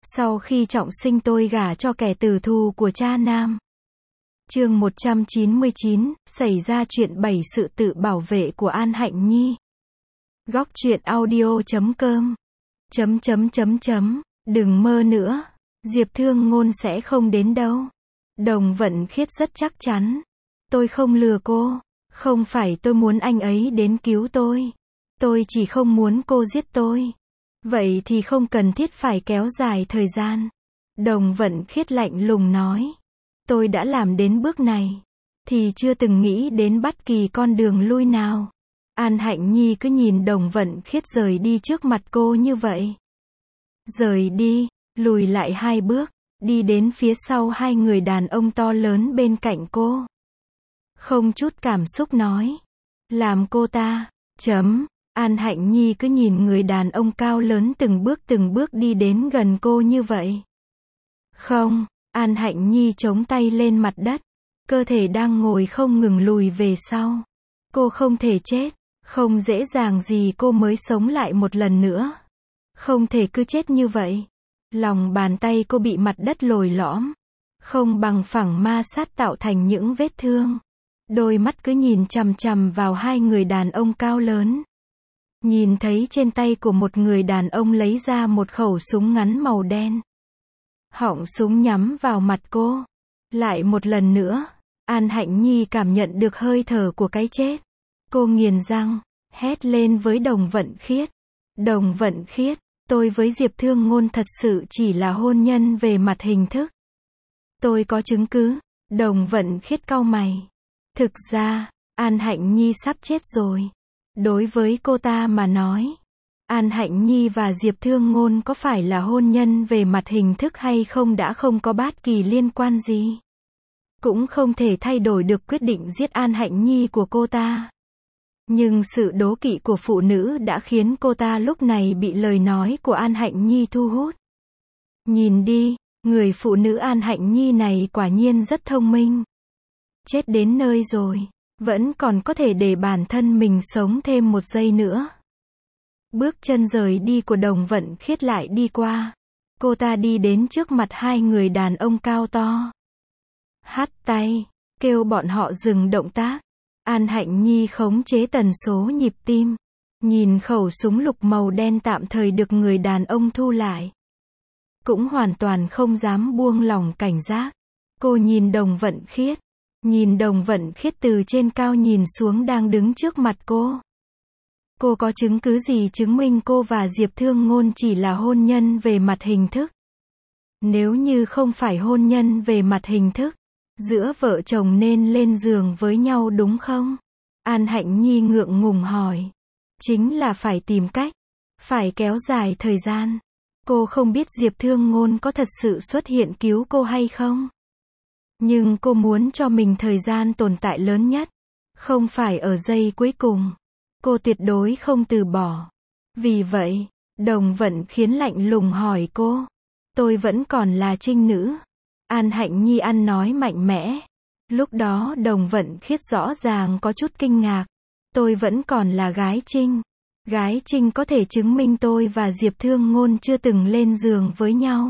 Sau khi trọng sinh tôi gả cho kẻ tử thù của cha nam. Chương 199, xảy ra chuyện 7 sự tự bảo vệ của An Hạnh Nhi. Góc truyện audio.com. Đừng mơ nữa. Diệp Thương Ngôn sẽ không đến đâu. Đồng Vận Khiết rất chắc chắn. Tôi không lừa cô. Không phải tôi muốn anh ấy đến cứu tôi. Tôi chỉ không muốn cô giết tôi. Vậy thì không cần thiết phải kéo dài thời gian. Đồng Vận Khiết lạnh lùng nói. Tôi đã làm đến bước này, thì chưa từng nghĩ đến bất kỳ con đường lui nào. An Hạnh Nhi cứ nhìn Đồng Vận Khiết rời đi trước mặt cô như vậy. Rời đi, lùi lại 2 bước, đi đến phía sau 2 người đàn ông to lớn bên cạnh cô. Không chút cảm xúc nói. Làm cô ta, An Hạnh Nhi cứ nhìn người đàn ông cao lớn từng bước đi đến gần cô như vậy. Không, An Hạnh Nhi chống tay lên mặt đất. Cơ thể đang ngồi không ngừng lùi về sau. Cô không thể chết. Không dễ dàng gì cô mới sống lại một lần nữa. Không thể cứ chết như vậy. Lòng bàn tay cô bị mặt đất lồi lõm. Không bằng phẳng ma sát tạo thành những vết thương. Đôi mắt cứ nhìn chằm chằm vào 2 người đàn ông cao lớn. Nhìn thấy trên tay của một người đàn ông lấy ra một khẩu súng ngắn màu đen. Họng súng nhắm vào mặt cô. Lại một lần nữa, An Hạnh Nhi cảm nhận được hơi thở của cái chết. Cô nghiến răng, hét lên với Đồng Vận Khiết. Đồng Vận Khiết, tôi với Diệp Thương Ngôn thật sự chỉ là hôn nhân về mặt hình thức. Tôi có chứng cứ. Đồng Vận Khiết cau mày. Thực ra, An Hạnh Nhi sắp chết rồi. Đối với cô ta mà nói, An Hạnh Nhi và Diệp Thương Ngôn có phải là hôn nhân về mặt hình thức hay không đã không có bất kỳ liên quan gì. Cũng không thể thay đổi được quyết định giết An Hạnh Nhi của cô ta. Nhưng sự đố kỵ của phụ nữ đã khiến cô ta lúc này bị lời nói của An Hạnh Nhi thu hút. Nhìn đi, người phụ nữ An Hạnh Nhi này quả nhiên rất thông minh. Chết đến nơi rồi, vẫn còn có thể để bản thân mình sống thêm 1 giây nữa. Bước chân rời đi của Đồng Vận Khiết lại đi qua. Cô ta đi đến trước mặt 2 người đàn ông cao to. Hắt tay, kêu bọn họ dừng động tác. An Hạnh Nhi khống chế tần số nhịp tim. Nhìn khẩu súng lục màu đen tạm thời được người đàn ông thu lại. Cũng hoàn toàn không dám buông lỏng cảnh giác. Cô nhìn Đồng Vận Khiết. Nhìn Đồng Vận Khiết từ trên cao nhìn xuống đang đứng trước mặt cô. Cô có chứng cứ gì chứng minh cô và Diệp Thương Ngôn chỉ là hôn nhân về mặt hình thức? Nếu như không phải hôn nhân về mặt hình thức, giữa vợ chồng nên lên giường với nhau đúng không? An Hạnh Nhi ngượng ngùng hỏi. Chính là phải tìm cách. Phải kéo dài thời gian. Cô không biết Diệp Thương Ngôn có thật sự xuất hiện cứu cô hay không? Nhưng cô muốn cho mình thời gian tồn tại lớn nhất. Không phải ở giây cuối cùng. Cô tuyệt đối không từ bỏ. Vì vậy, Đồng Vận Khiết lạnh lùng hỏi cô. Tôi vẫn còn là trinh nữ. An Hạnh Nhi ăn nói mạnh mẽ. Lúc đó Đồng Vận Khiết rõ ràng có chút kinh ngạc. Tôi vẫn còn là gái trinh. Gái trinh có thể chứng minh tôi và Diệp Thương Ngôn chưa từng lên giường với nhau.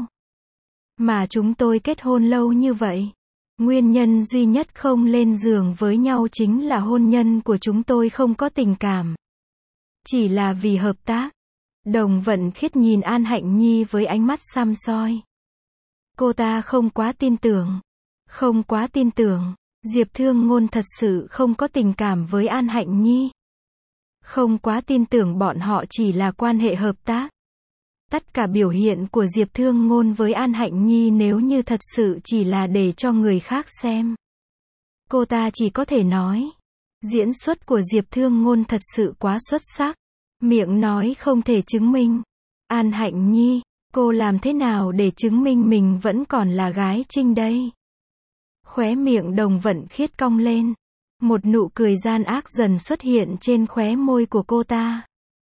Mà chúng tôi kết hôn lâu như vậy. Nguyên nhân duy nhất không lên giường với nhau chính là hôn nhân của chúng tôi không có tình cảm. Chỉ là vì hợp tác. Đồng Vận Khiết nhìn An Hạnh Nhi với ánh mắt săm soi. Cô ta không quá tin tưởng. Không quá tin tưởng. Diệp Thương Ngôn thật sự không có tình cảm với An Hạnh Nhi. Không quá tin tưởng bọn họ chỉ là quan hệ hợp tác. Tất cả biểu hiện của Diệp Thương Ngôn với An Hạnh Nhi nếu như thật sự chỉ là để cho người khác xem. Cô ta chỉ có thể nói. Diễn xuất của Diệp Thương Ngôn thật sự quá xuất sắc. Miệng nói không thể chứng minh. An Hạnh Nhi, cô làm thế nào để chứng minh mình vẫn còn là gái trinh đây? Khóe miệng Đồng Vận Khiết cong lên. Một nụ cười gian ác dần xuất hiện trên khóe môi của cô ta.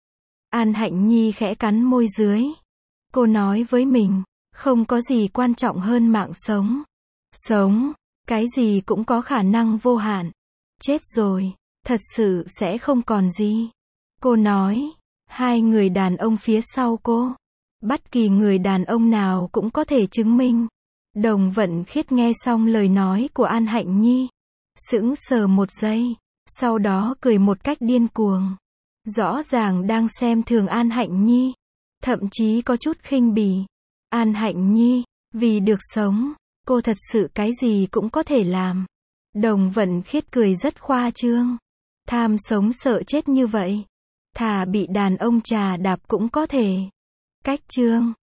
An Hạnh Nhi khẽ cắn môi dưới. Cô nói với mình, không có gì quan trọng hơn mạng sống. Sống, cái gì cũng có khả năng vô hạn. Chết rồi, thật sự sẽ không còn gì. Cô nói, 2 người đàn ông phía sau cô. Bất kỳ người đàn ông nào cũng có thể chứng minh. Đồng Vận Khiết nghe xong lời nói của An Hạnh Nhi, sững sờ một giây, sau đó cười một cách điên cuồng. Rõ ràng đang xem thường An Hạnh Nhi, thậm chí có chút khinh bỉ. An Hạnh Nhi, vì được sống, cô thật sự cái gì cũng có thể làm. Đồng Vận Khiết cười rất khoa trương. Tham sống sợ chết như vậy, thà bị đàn ông chà đạp cũng có thể. Cách chương